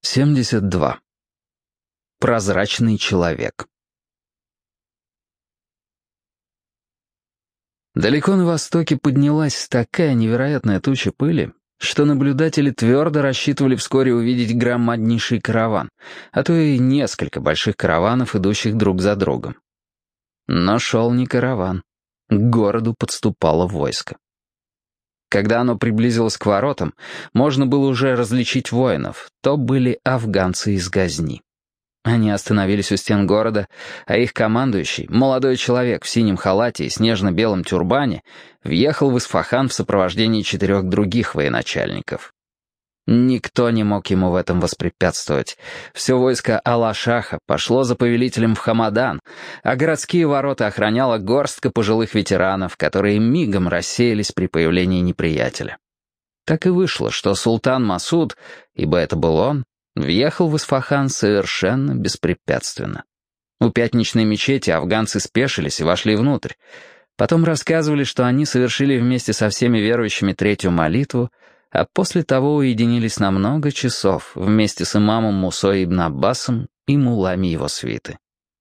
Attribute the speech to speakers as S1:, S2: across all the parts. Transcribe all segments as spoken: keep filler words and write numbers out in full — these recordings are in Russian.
S1: семьдесят два. Прозрачный человек. Далеко на востоке поднялась такая невероятная туча пыли, что наблюдатели твердо рассчитывали вскоре увидеть громаднейший караван, а то и несколько больших караванов, идущих друг за другом. Но шел не караван. К городу подступало войско. Когда оно приблизилось к воротам, можно было уже различить воинов. То были афганцы из Газни. Они остановились у стен города, а их командующий, молодой человек в синем халате и снежно-белом тюрбане, въехал в Исфахан в сопровождении четырех других военачальников. Никто не мог ему в этом воспрепятствовать. Все войско Алла-Шаха пошло за повелителем в Хамадан, а городские ворота охраняла горстка пожилых ветеранов, которые мигом рассеялись при появлении неприятеля. Так и вышло, что султан Масуд, ибо это был он, въехал в Исфахан совершенно беспрепятственно. У пятничной мечети афганцы спешились и вошли внутрь. Потом рассказывали, что они совершили вместе со всеми верующими третью молитву, а после того уединились на много часов вместе с имамом Мусой ибн Аббасом и муллами его свиты.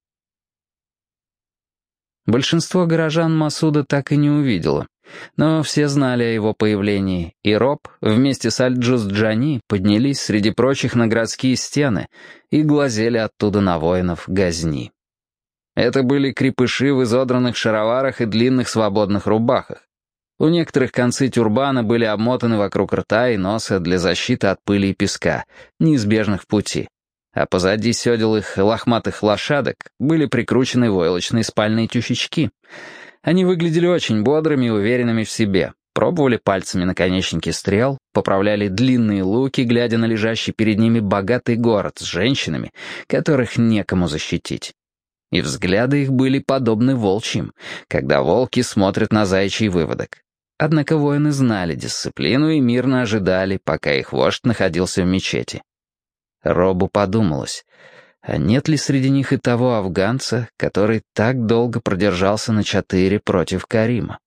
S1: Большинство горожан Масуда так и не увидело, но все знали о его появлении, и Роб вместе с Аль-Джуз-Джани поднялись среди прочих на городские стены и глазели оттуда на воинов Газни. Это были крепыши в изодранных шароварах и длинных свободных рубахах. У некоторых концы тюрбана были обмотаны вокруг рта и носа для защиты от пыли и песка, неизбежных в пути. А позади седел их лохматых лошадок были прикручены войлочные спальные тюфячки. Они выглядели очень бодрыми и уверенными в себе, пробовали пальцами наконечники стрел, поправляли длинные луки, глядя на лежащий перед ними богатый город с женщинами, которых некому защитить. И взгляды их были подобны волчьим, когда волки смотрят на заячий выводок. Однако воины знали дисциплину и мирно ожидали, пока их вождь находился в мечети. Робу подумалось, а нет ли среди них и того афганца, который так долго продержался на Чатыре против Карима?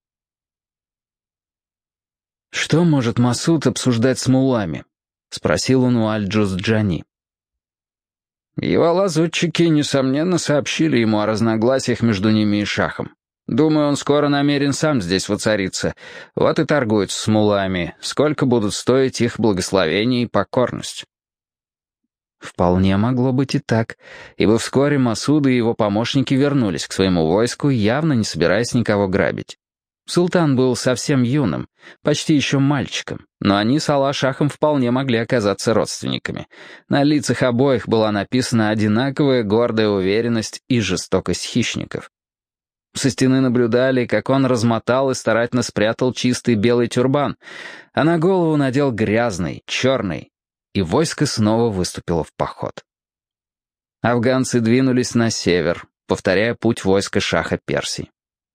S1: «Что может Масуд обсуждать с муллами?» — спросил он у Аль-Джуз-Джани.
S2: Его лазутчики, несомненно, сообщили ему о разногласиях между ними и шахом. Думаю, он скоро намерен сам здесь воцариться. Вот и торгуется с муллами, сколько будут стоить их благословение и покорность.
S1: Вполне могло быть и так, ибо вскоре Масуд и его помощники вернулись к своему войску, явно не собираясь никого грабить. Султан был совсем юным, почти еще мальчиком, но они с Алла-Шахом вполне могли оказаться родственниками. На лицах обоих была написана одинаковая гордая уверенность и жестокость хищников. Со стены наблюдали, как он размотал и старательно спрятал чистый белый тюрбан, а на голову надел грязный, черный, и войско снова выступило в поход. Афганцы двинулись на север, повторяя путь войска шаха Персии.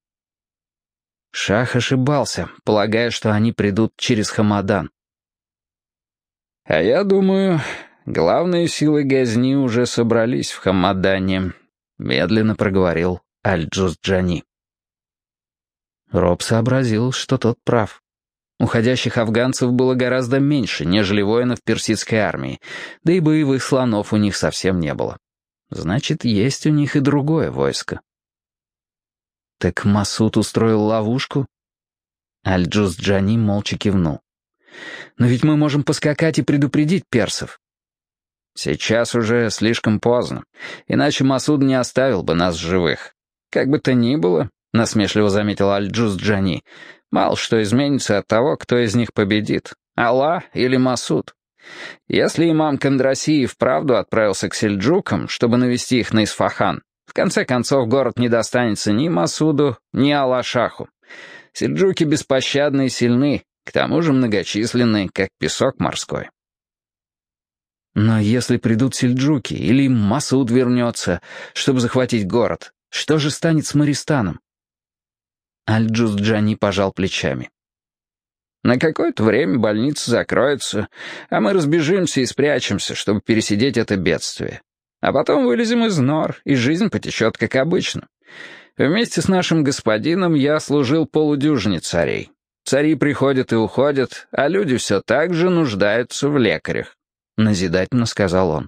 S1: Шах ошибался, полагая, что они придут через Хамадан.
S2: «А я думаю, главные силы Газни уже собрались в Хамадане», — медленно проговорил Аль-Джуз-Джани.
S1: Роб сообразил, что тот прав. Уходящих афганцев было гораздо меньше, нежели воинов персидской армии, да и боевых слонов у них совсем не было. Значит, есть у них и другое войско. Так Масуд устроил ловушку? Аль-Джуз-Джани молча кивнул. «Но ведь мы можем поскакать и предупредить персов».
S2: «Сейчас уже слишком поздно, иначе Масуд не оставил бы нас живых. Как бы то ни было», — насмешливо заметил Аль-Джуз-Джани, «мало что изменится от того, кто из них победит, Аллах или Масуд. Если имам Кандрасий вправду отправился к сельджукам, чтобы навести их на Исфахан, в конце концов город не достанется ни Масуду, ни Алла-Шаху. Сельджуки беспощадны и сильны, к тому же многочисленны, как песок морской».
S1: «Но если придут сельджуки или Масуд вернется, чтобы захватить город, что же станет с Мористаном?» Аль-Джуз-Джани пожал плечами.
S2: «На какое-то время больница закроется, а мы разбежимся и спрячемся, чтобы пересидеть это бедствие. А потом вылезем из нор, и жизнь потечет, как обычно. Вместе с нашим господином я служил полудюжине царей. Цари приходят и уходят, а люди все так же нуждаются в лекарях.
S1: — назидательно сказал он.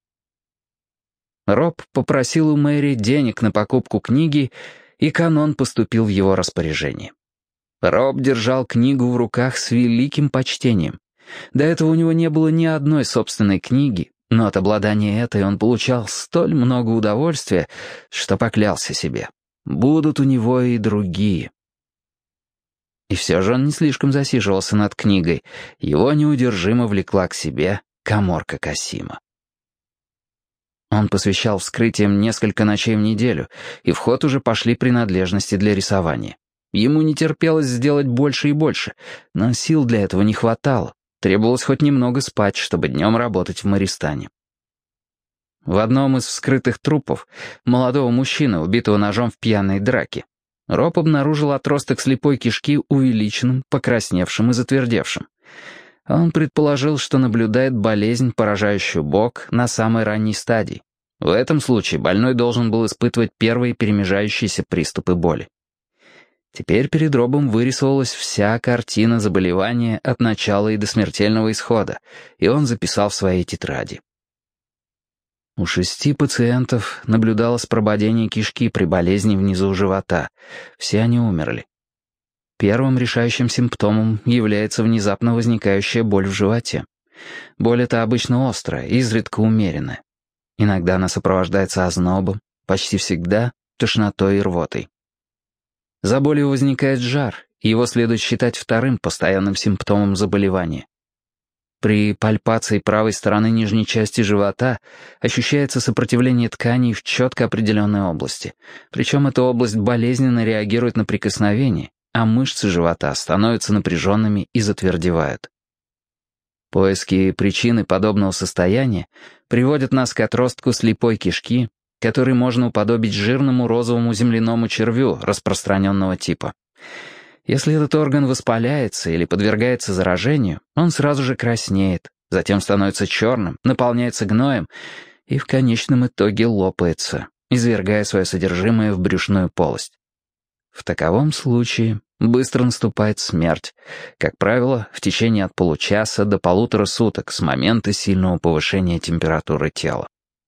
S1: Роб попросил у Мэри денег на покупку книги, и канон поступил в его распоряжение. Роб держал книгу в руках с великим почтением. До этого у него не было ни одной собственной книги, но от обладания этой он получал столь много удовольствия, что поклялся себе. Будут у него и другие. И все же он не слишком засиживался над книгой. Его неудержимо влекла к себе каморка Касима. Он посвящал вскрытиям несколько ночей в неделю, и в ход уже пошли принадлежности для рисования. Ему не терпелось сделать больше и больше, но сил для этого не хватало. Требовалось хоть немного спать, чтобы днем работать в Мористане. В одном из вскрытых трупов, молодого мужчины, убитого ножом в пьяной драке, Роб обнаружил отросток слепой кишки увеличенным, покрасневшим и затвердевшим. Он предположил, что наблюдает болезнь, поражающую бок, на самой ранней стадии. В этом случае больной должен был испытывать первые перемежающиеся приступы боли. Теперь перед Робом вырисовалась вся картина заболевания от начала и до смертельного исхода, и он записал в своей тетради. У шести пациентов наблюдалось прободение кишки при болезни внизу живота. Все они умерли. Первым решающим симптомом является внезапно возникающая боль в животе. Боль эта обычно острая, изредка умеренная. Иногда она сопровождается ознобом, почти всегда тошнотой и рвотой. За болью возникает жар, и его следует считать вторым постоянным симптомом заболевания. При пальпации правой стороны нижней части живота ощущается сопротивление тканей в четко определенной области, причем эта область болезненно реагирует на прикосновение, а мышцы живота становятся напряженными и затвердевают. Поиски причины подобного состояния приводят нас к отростку слепой кишки, который можно уподобить жирному розовому земляному червю распространенного типа. Если этот орган воспаляется или подвергается заражению, он сразу же краснеет, затем становится черным, наполняется гноем и в конечном итоге лопается, извергая свое содержимое в брюшную полость. В таковом случае быстро наступает смерть, как правило, в течение от получаса до полутора суток с момента сильного повышения температуры тела.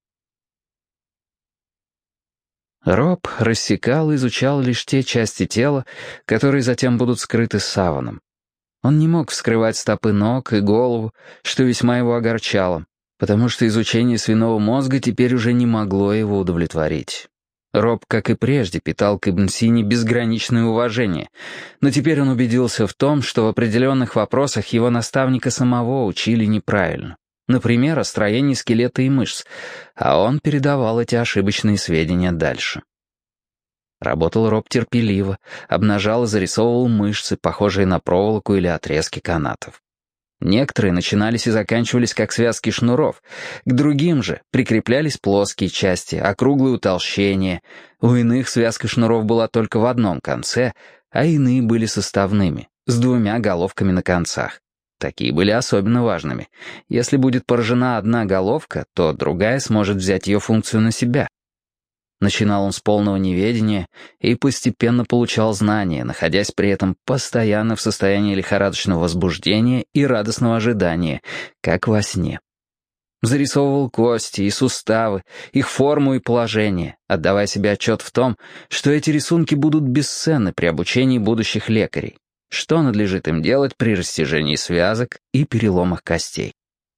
S1: Роб рассекал и изучал лишь те части тела, которые затем будут скрыты саваном. Он не мог вскрывать стопы ног и голову, что весьма его огорчало, потому что изучение свиного мозга теперь уже не могло его удовлетворить. Роб, как и прежде, питал к Ибн Сине безграничное уважение, но теперь он убедился в том, что в определенных вопросах его наставника самого учили неправильно. Например, о строении скелета и мышц, а он передавал эти ошибочные сведения дальше. Работал Роб терпеливо, обнажал и зарисовывал мышцы, похожие на проволоку или отрезки канатов. Некоторые начинались и заканчивались как связки шнуров, к другим же прикреплялись плоские части, округлые утолщения. У иных связка шнуров была только в одном конце, а иные были составными, с двумя головками на концах. Такие были особенно важными. Если будет поражена одна головка, то другая сможет взять ее функцию на себя. Начинал он с полного неведения и постепенно получал знания, находясь при этом постоянно в состоянии лихорадочного возбуждения и радостного ожидания, как во сне. Зарисовывал кости и суставы, их форму и положение, отдавая себе отчет в том, что эти рисунки будут бесценны при обучении будущих лекарей. Что надлежит им делать при растяжении связок и переломах костей.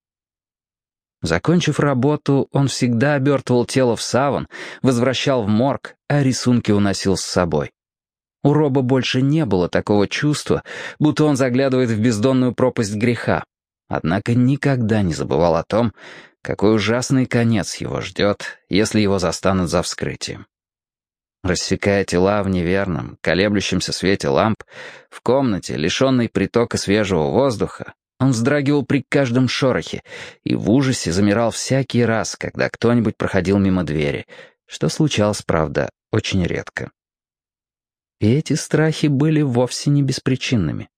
S1: Закончив работу, он всегда обертывал тело в саван, возвращал в морг, а рисунки уносил с собой. У Роба больше не было такого чувства, будто он заглядывает в бездонную пропасть греха, однако никогда не забывал о том, какой ужасный конец его ждет, если его застанут за вскрытием. Рассекая тела в неверном, колеблющемся свете ламп, в комнате, лишенной притока свежего воздуха, он вздрагивал при каждом шорохе и в ужасе замирал всякий раз, когда кто-нибудь проходил мимо двери, что случалось, правда, очень редко. И эти страхи были вовсе не беспричинными.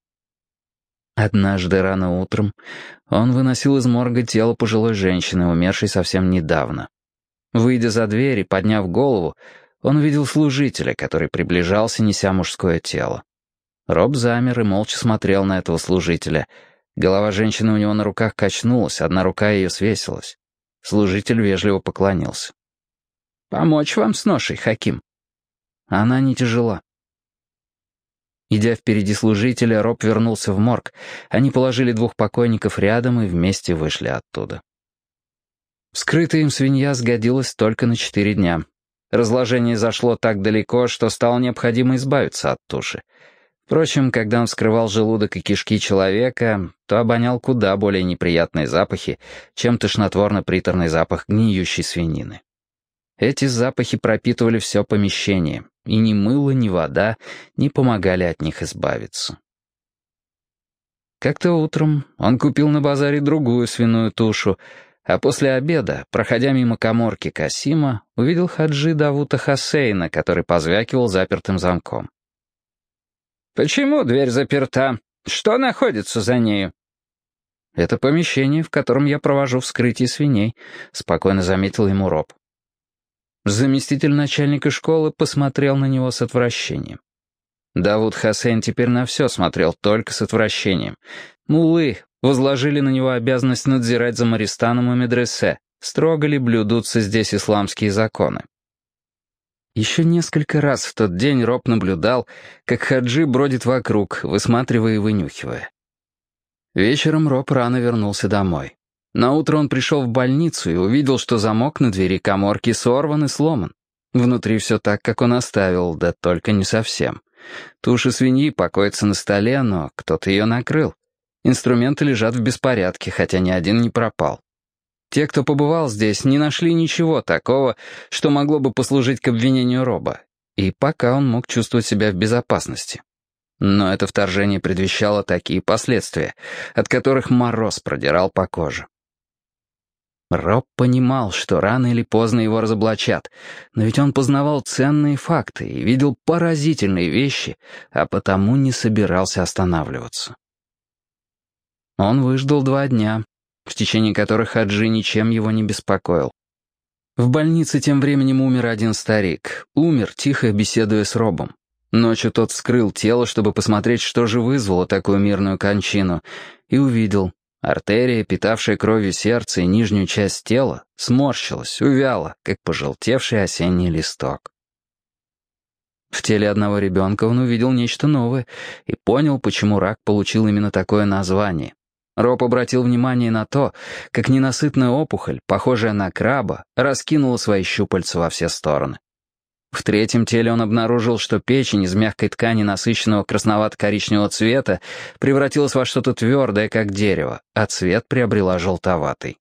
S1: Однажды рано утром он выносил из морга тело пожилой женщины, умершей совсем недавно. Выйдя за дверь и подняв голову, он увидел служителя, который приближался, неся мужское тело. Роб замер и молча смотрел на этого служителя, Голова женщины у него на руках качнулась, одна рука ее свесилась. Служитель вежливо поклонился. «Помочь вам с ношей, Хаким?» Она не тяжела. Идя впереди служителя, Роб вернулся в морг. Они положили двух покойников рядом и вместе вышли оттуда. Вскрытая им свинья сгодилась только на четыре дня. Разложение зашло так далеко, что стало необходимо избавиться от туши. Впрочем, когда он вскрывал желудок и кишки человека, то обонял куда более неприятные запахи, чем тошнотворно-приторный запах гниющей свинины. Эти запахи пропитывали все помещение, и ни мыло, ни вода не помогали от них избавиться. Как-то утром он купил на базаре другую свиную тушу, а после обеда, проходя мимо каморки Касима, увидел хаджи Давута Хасейна, который позвякивал запертым замком. «Почему дверь заперта? Что находится за нею?» «Это помещение, в котором я провожу вскрытие свиней», — спокойно заметил ему Роб. Заместитель начальника школы посмотрел на него с отвращением. Давуд Хасейн теперь на все смотрел только с отвращением. Муллы возложили на него обязанность надзирать за Маристаном и медресе, строго ли блюдутся здесь исламские законы. Еще несколько раз в тот день Роб наблюдал, как хаджи бродит вокруг, высматривая и вынюхивая. Вечером Роб рано вернулся домой. Наутро он пришел в больницу и увидел, что замок на двери каморки сорван и сломан. Внутри все так, как он оставил, да только не совсем. Туша свиньи покоится на столе, но кто-то ее накрыл. Инструменты лежат в беспорядке, хотя ни один не пропал. Те, кто побывал здесь, не нашли ничего такого, что могло бы послужить к обвинению Роба, и пока он мог чувствовать себя в безопасности. Но это вторжение предвещало такие последствия, от которых мороз продирал по коже. Роб понимал, что рано или поздно его разоблачат, но ведь он познавал ценные факты и видел поразительные вещи, а потому не собирался останавливаться. Он выждал два дня, в течение которых хаджи ничем его не беспокоил. В больнице тем временем умер один старик. Умер, тихо беседуя с Робом. Ночью тот вскрыл тело, чтобы посмотреть, что же вызвало такую мирную кончину, и увидел. Артерия, питавшая кровью сердце и нижнюю часть тела, сморщилась, увяла, как пожелтевший осенний листок. В теле одного ребенка он увидел нечто новое и понял, почему рак получил именно такое название. Роб обратил внимание на то, как ненасытная опухоль, похожая на краба, раскинула свои щупальца во все стороны. В третьем теле он обнаружил, что печень из мягкой ткани насыщенного красновато-коричневого цвета превратилась во что-то твердое, как дерево, а цвет приобрела желтоватый.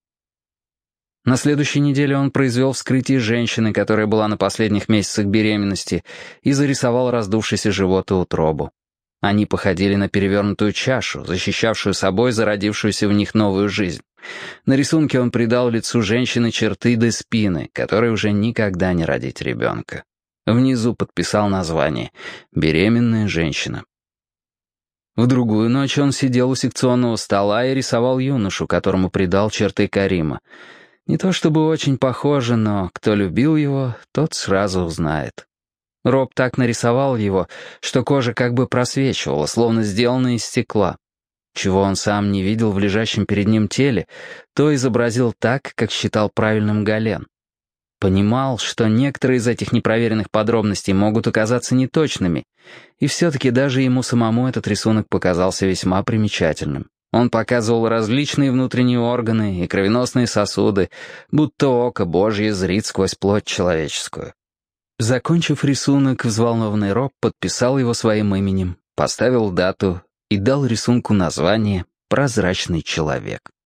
S1: На следующей неделе он произвел вскрытие женщины, которая была на последних месяцах беременности, и зарисовал раздувшийся живот и утробу. Они походили на перевернутую чашу, защищавшую собой зародившуюся в них новую жизнь. На рисунке он придал лицу женщины черты до спины, которой уже никогда не родить ребенка. Внизу подписал название «Беременная женщина». В другую ночь он сидел у секционного стола и рисовал юношу, которому придал черты Карима. Не то чтобы очень похоже, но кто любил его, тот сразу узнает. Роб так нарисовал его, что кожа как бы просвечивала, словно сделана из стекла. Чего он сам не видел в лежащем перед ним теле, то изобразил так, как считал правильным Гален. Понимал, что некоторые из этих непроверенных подробностей могут оказаться неточными, и все-таки даже ему самому этот рисунок показался весьма примечательным. Он показывал различные внутренние органы и кровеносные сосуды, будто око Божье зрит сквозь плоть человеческую. Закончив рисунок, взволнованный Роб подписал его своим именем, поставил дату и дал рисунку название «Прозрачный человек».